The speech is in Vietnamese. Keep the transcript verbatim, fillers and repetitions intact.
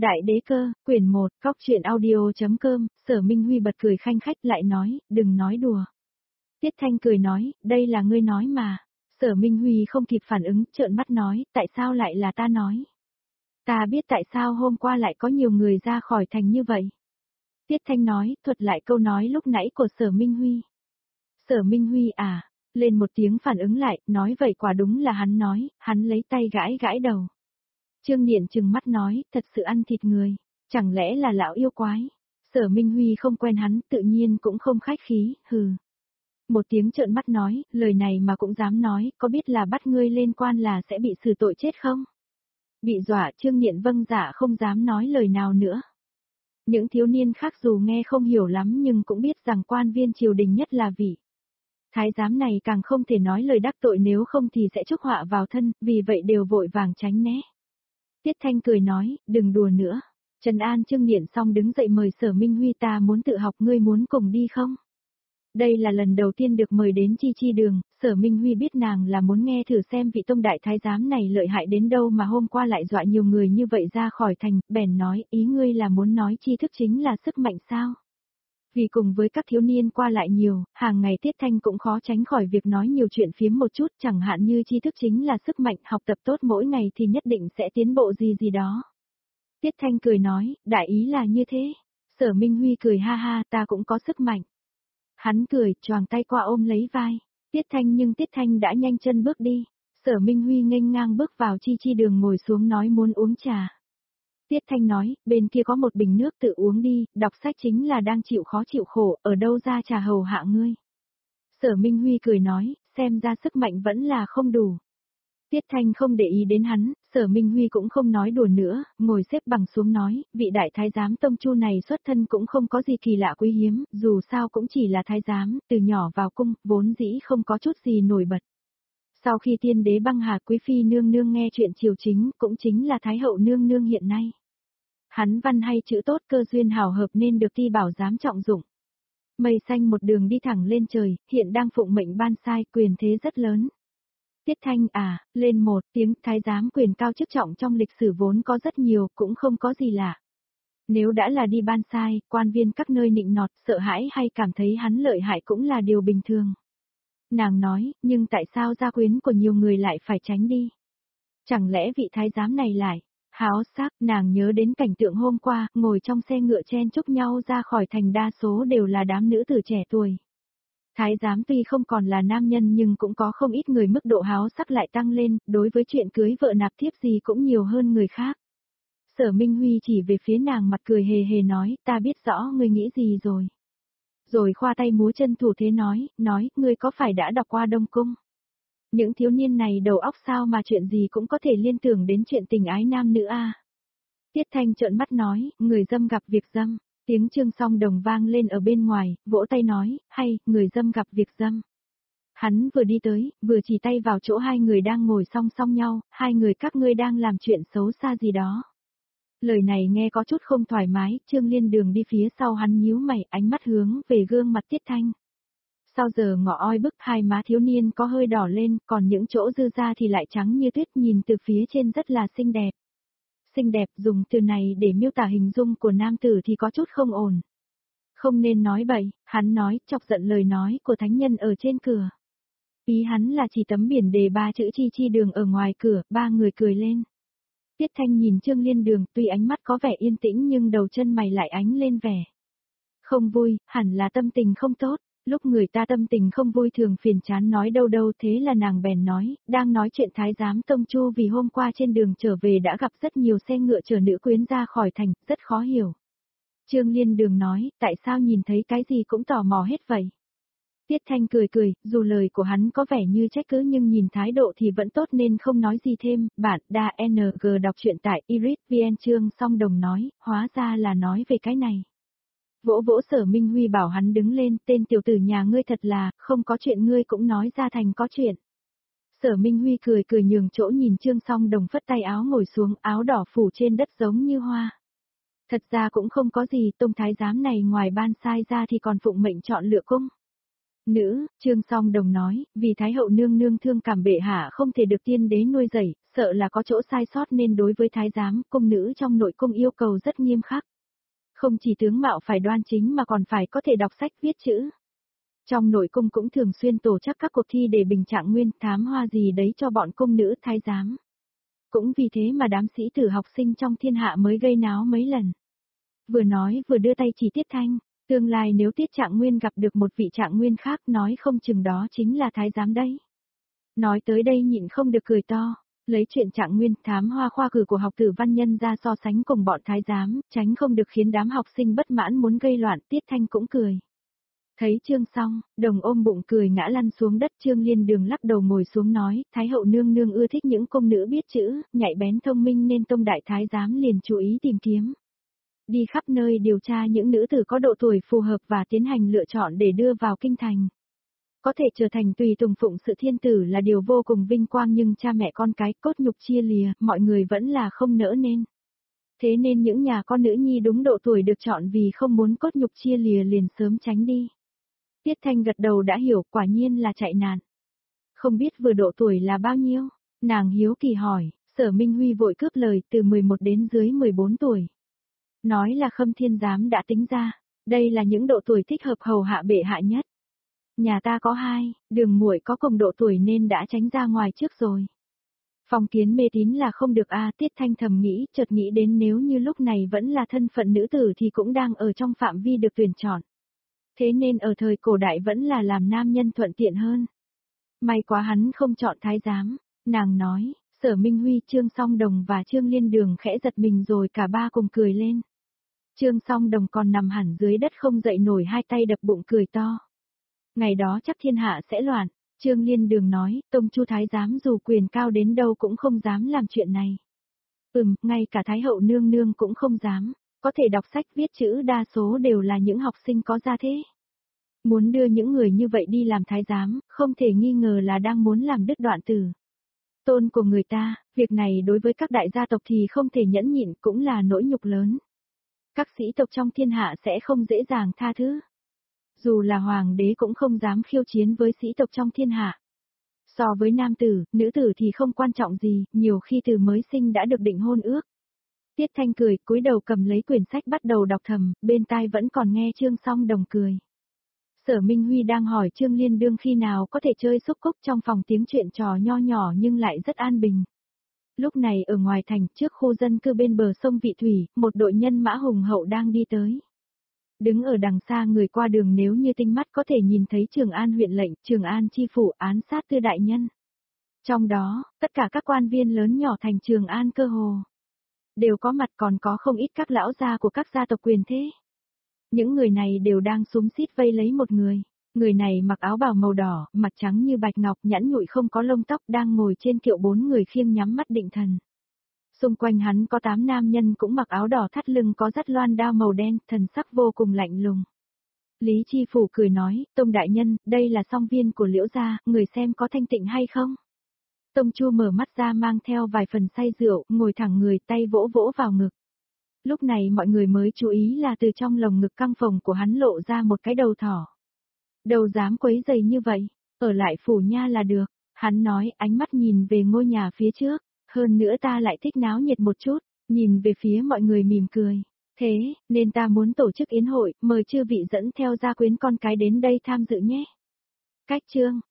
Đại đế cơ, quyển một, cóc truyện audio.com, Sở Minh Huy bật cười khanh khách lại nói, đừng nói đùa. Tiết Thanh cười nói, đây là ngươi nói mà. Sở Minh Huy không kịp phản ứng, trợn mắt nói, tại sao lại là ta nói? Ta biết tại sao hôm qua lại có nhiều người ra khỏi thành như vậy. Tiết Thanh nói, thuật lại câu nói lúc nãy của Sở Minh Huy. Sở Minh Huy à, lên một tiếng phản ứng lại, nói vậy quả đúng là hắn nói, hắn lấy tay gãi gãi đầu. Trương Niệm trừng mắt nói, thật sự ăn thịt người, chẳng lẽ là lão yêu quái. Sở Minh Huy không quen hắn, tự nhiên cũng không khách khí, hừ. Một tiếng trợn mắt nói, lời này mà cũng dám nói, có biết là bắt ngươi lên quan là sẽ bị xử tội chết không? Bị dọa Trương Niệm vâng dạ không dám nói lời nào nữa. Những thiếu niên khác dù nghe không hiểu lắm nhưng cũng biết rằng quan viên triều đình nhất là vị thái giám này càng không thể nói lời đắc tội nếu không thì sẽ chuốc họa vào thân, vì vậy đều vội vàng tránh né. Tiết Thanh cười nói, đừng đùa nữa. Trần An Trương Niệm xong đứng dậy mời Sở Minh Huy, ta muốn tự học, ngươi muốn cùng đi không? Đây là lần đầu tiên được mời đến Chi Chi đường, Sở Minh Huy biết nàng là muốn nghe thử xem vị tông đại thái giám này lợi hại đến đâu mà hôm qua lại dọa nhiều người như vậy ra khỏi thành, bèn nói, ý ngươi là muốn nói tri thức chính là sức mạnh sao? Vì cùng với các thiếu niên qua lại nhiều, hàng ngày Tiết Thanh cũng khó tránh khỏi việc nói nhiều chuyện phiếm một chút, chẳng hạn như tri thức chính là sức mạnh, học tập tốt mỗi ngày thì nhất định sẽ tiến bộ gì gì đó. Tiết Thanh cười nói, đại ý là như thế. Sở Minh Huy cười ha ha, ta cũng có sức mạnh. Hắn cười, choàng tay qua ôm lấy vai. Tiết Thanh nhưng Tiết Thanh đã nhanh chân bước đi. Sở Minh Huy nghênh ngang bước vào Chi Chi đường ngồi xuống nói muốn uống trà. Tiết Thanh nói, bên kia có một bình nước tự uống đi, đọc sách chính là đang chịu khó chịu khổ, ở đâu ra trà hầu hạ ngươi. Sở Minh Huy cười nói, xem ra sức mạnh vẫn là không đủ. Tiết Thanh không để ý đến hắn, Sở Minh Huy cũng không nói đùa nữa, ngồi xếp bằng xuống nói, vị đại thái giám Tông Chu này xuất thân cũng không có gì kỳ lạ quý hiếm, dù sao cũng chỉ là thái giám, từ nhỏ vào cung, vốn dĩ không có chút gì nổi bật. Sau khi tiên đế băng hà quý phi nương nương nghe chuyện triều chính, cũng chính là thái hậu nương nương hiện nay. Hắn văn hay chữ tốt, cơ duyên hào hợp nên được Ti Bảo giám trọng dụng. Mây xanh một đường đi thẳng lên trời, hiện đang phụng mệnh ban sai, quyền thế rất lớn. Tiết Thanh à, lên một tiếng, thái giám quyền cao chức trọng trong lịch sử vốn có rất nhiều, cũng không có gì lạ. Nếu đã là đi ban sai, quan viên các nơi nịnh nọt, sợ hãi hay cảm thấy hắn lợi hại cũng là điều bình thường. Nàng nói, nhưng tại sao gia quyến của nhiều người lại phải tránh đi? Chẳng lẽ vị thái giám này lại háo sắc? Nàng nhớ đến cảnh tượng hôm qua, ngồi trong xe ngựa chen chúc nhau ra khỏi thành, đa số đều là đám nữ tử trẻ tuổi. Thái giám tuy không còn là nam nhân nhưng cũng có không ít người mức độ háo sắc lại tăng lên, đối với chuyện cưới vợ nạp thiếp gì cũng nhiều hơn người khác. Sở Minh Huy chỉ về phía nàng mặt cười hề hề nói, ta biết rõ ngươi nghĩ gì rồi. Rồi khoa tay múa chân thủ thế nói, nói, ngươi có phải đã đọc qua Đông Cung? Những thiếu niên này đầu óc sao mà chuyện gì cũng có thể liên tưởng đến chuyện tình ái nam nữ a. Tiết Thanh trợn mắt nói, người dâm gặp việc dâm. Tiếng Trương Song Đồng vang lên ở bên ngoài, vỗ tay nói, hay, người dâm gặp việc dâm. Hắn vừa đi tới, vừa chỉ tay vào chỗ hai người đang ngồi song song nhau, hai người các ngươi đang làm chuyện xấu xa gì đó. Lời này nghe có chút không thoải mái, Trương Liên Đường đi phía sau hắn nhíu mày, ánh mắt hướng về gương mặt Tiết Thanh. Sau giờ ngọ oi bức, hai má thiếu niên có hơi đỏ lên, còn những chỗ dư ra thì lại trắng như tuyết, nhìn từ phía trên rất là xinh đẹp. Xinh đẹp, dùng từ này để miêu tả hình dung của nam tử thì có chút không ổn. Không nên nói bậy, hắn nói, chọc giận lời nói của thánh nhân ở trên cửa. Ý hắn là chỉ tấm biển đề ba chữ Chi Chi đường ở ngoài cửa, ba người cười lên. Tiết Thanh nhìn Trương Liên Đường, tuy ánh mắt có vẻ yên tĩnh nhưng đầu chân mày lại ánh lên vẻ không vui, hẳn là tâm tình không tốt. Lúc người ta tâm tình không vui thường phiền chán nói đâu đâu, thế là nàng bèn nói, đang nói chuyện thái giám Tông Chu vì hôm qua trên đường trở về đã gặp rất nhiều xe ngựa chở nữ quyến ra khỏi thành, rất khó hiểu. Trương Liên Đường nói, tại sao nhìn thấy cái gì cũng tò mò hết vậy? Tiết Thanh cười cười, dù lời của hắn có vẻ như trách cứ nhưng nhìn thái độ thì vẫn tốt nên không nói gì thêm. Bạn đa en giê đọc truyện tại iris chấm vn. Trương Song Đồng nói, hóa ra là nói về cái này. Vỗ vỗ Sở Minh Huy bảo hắn đứng lên, tên tiểu tử nhà ngươi thật là, không có chuyện ngươi cũng nói ra thành có chuyện. Sở Minh Huy cười cười nhường chỗ nhìn Trương Song Đồng phất tay áo ngồi xuống, áo đỏ phủ trên đất giống như hoa. Thật ra cũng không có gì, tông thái giám này ngoài ban sai ra thì còn phụng mệnh chọn lựa cung. Nữ, Trương Song Đồng nói, vì Thái hậu nương nương thương cảm bệ hạ không thể được tiên đế nuôi dạy, sợ là có chỗ sai sót nên đối với thái giám, cung nữ trong nội cung yêu cầu rất nghiêm khắc. Không chỉ tướng mạo phải đoan chính mà còn phải có thể đọc sách viết chữ. Trong nội cung cũng thường xuyên tổ chức các cuộc thi để bình trạng nguyên thám hoa gì đấy cho bọn cung nữ thái giám. Cũng vì thế mà đám sĩ tử học sinh trong thiên hạ mới gây náo mấy lần. Vừa nói vừa đưa tay chỉ Tiết Thanh, tương lai nếu Tiết Trạng Nguyên gặp được một vị Trạng Nguyên khác nói không chừng đó chính là thái giám đấy. Nói tới đây nhịn không được cười to, lấy chuyện Trạng Nguyên thám hoa khoa cử của học tử văn nhân ra so sánh cùng bọn thái giám, tránh không được khiến đám học sinh bất mãn muốn gây loạn. Tiết Thanh cũng cười. Thấy Trương Song, Đồng ôm bụng cười ngã lăn xuống đất. Trương Liên Đường lắc đầu ngồi xuống nói, Thái hậu nương nương ưa thích những cung nữ biết chữ, nhạy bén thông minh nên tông đại thái giám liền chú ý tìm kiếm. Đi khắp nơi điều tra những nữ tử có độ tuổi phù hợp và tiến hành lựa chọn để đưa vào kinh thành. Có thể trở thành tùy tùng phụng sự thiên tử là điều vô cùng vinh quang nhưng cha mẹ con cái cốt nhục chia lìa, mọi người vẫn là không nỡ nên. Thế nên những nhà con nữ nhi đúng độ tuổi được chọn vì không muốn cốt nhục chia lìa liền sớm tránh đi. Tiết Thanh gật đầu đã hiểu, quả nhiên là chạy nạn. Không biết vừa độ tuổi là bao nhiêu? Nàng hiếu kỳ hỏi. Sở Minh Huy vội cướp lời, từ mười một đến dưới mười bốn tuổi. Nói là Khâm Thiên Giám đã tính ra, đây là những độ tuổi thích hợp hầu hạ bệ hạ nhất. Nhà ta có hai, Đường muội có cùng độ tuổi nên đã tránh ra ngoài trước rồi. Phong kiến mê tín là không được a. Tiết Thanh thầm nghĩ, chợt nghĩ đến nếu như lúc này vẫn là thân phận nữ tử thì cũng đang ở trong phạm vi được tuyển chọn. Thế nên ở thời cổ đại vẫn là làm nam nhân thuận tiện hơn. May quá hắn không chọn thái giám, nàng nói. Sở Minh Huy, Trương Song Đồng và Trương Liên Đường khẽ giật mình rồi cả ba cùng cười lên. Trương Song Đồng còn nằm hẳn dưới đất không dậy nổi, hai tay đập bụng cười to. Ngày đó chắc thiên hạ sẽ loạn. Trương Liên Đường nói, Tông Chu thái giám dù quyền cao đến đâu cũng không dám làm chuyện này. Ừm, ngay cả Thái hậu nương nương cũng không dám, có thể đọc sách viết chữ đa số đều là những học sinh có gia thế. Muốn đưa những người như vậy đi làm thái giám, không thể nghi ngờ là đang muốn làm đứt đoạn tử tôn của người ta, việc này đối với các đại gia tộc thì không thể nhẫn nhịn, cũng là nỗi nhục lớn. Các sĩ tộc trong thiên hạ sẽ không dễ dàng tha thứ. Dù là hoàng đế cũng không dám khiêu chiến với sĩ tộc trong thiên hạ. So với nam tử, nữ tử thì không quan trọng gì, nhiều khi từ mới sinh đã được định hôn ước. Tiết Thanh cười, cúi đầu cầm lấy quyển sách bắt đầu đọc thầm, bên tai vẫn còn nghe Trương Song Đồng cười. Sở Minh Huy đang hỏi Trương Liên Đương khi nào có thể chơi xúc cúc, trong phòng tiếng chuyện trò nho nhỏ nhưng lại rất an bình. Lúc này ở ngoài thành, trước khu dân cư bên bờ sông Vị Thủy, một đội nhân mã hùng hậu đang đi tới. Đứng ở đằng xa người qua đường nếu như tinh mắt có thể nhìn thấy Trường An huyện lệnh, Trường An chi phủ án sát tư đại nhân. Trong đó, tất cả các quan viên lớn nhỏ thành Trường An cơ hồ đều có mặt, còn có không ít các lão gia của các gia tộc quyền thế. Những người này đều đang xúm xít vây lấy một người. Người này mặc áo bào màu đỏ, mặt trắng như bạch ngọc, nhẵn nhụi không có lông tóc, đang ngồi trên kiệu bốn người khiêng nhắm mắt định thần. Xung quanh hắn có tám nam nhân cũng mặc áo đỏ thắt lưng có dắt loan đao màu đen, thần sắc vô cùng lạnh lùng. Lý Chi Phủ cười nói, Tông đại nhân, đây là song viên của Liễu gia, người xem có thanh tịnh hay không? Tông Chu mở mắt ra mang theo vài phần say rượu, ngồi thẳng người, tay vỗ vỗ vào ngực. Lúc này mọi người mới chú ý là từ trong lồng ngực căng phồng của hắn lộ ra một cái đầu thỏ. Đâu dám quấy giày như vậy, ở lại phủ nha là được, hắn nói, ánh mắt nhìn về ngôi nhà phía trước, hơn nữa ta lại thích náo nhiệt một chút, nhìn về phía mọi người mỉm cười. Thế, nên ta muốn tổ chức yến hội, mời chư vị dẫn theo gia quyến con cái đến đây tham dự nhé. Cách chương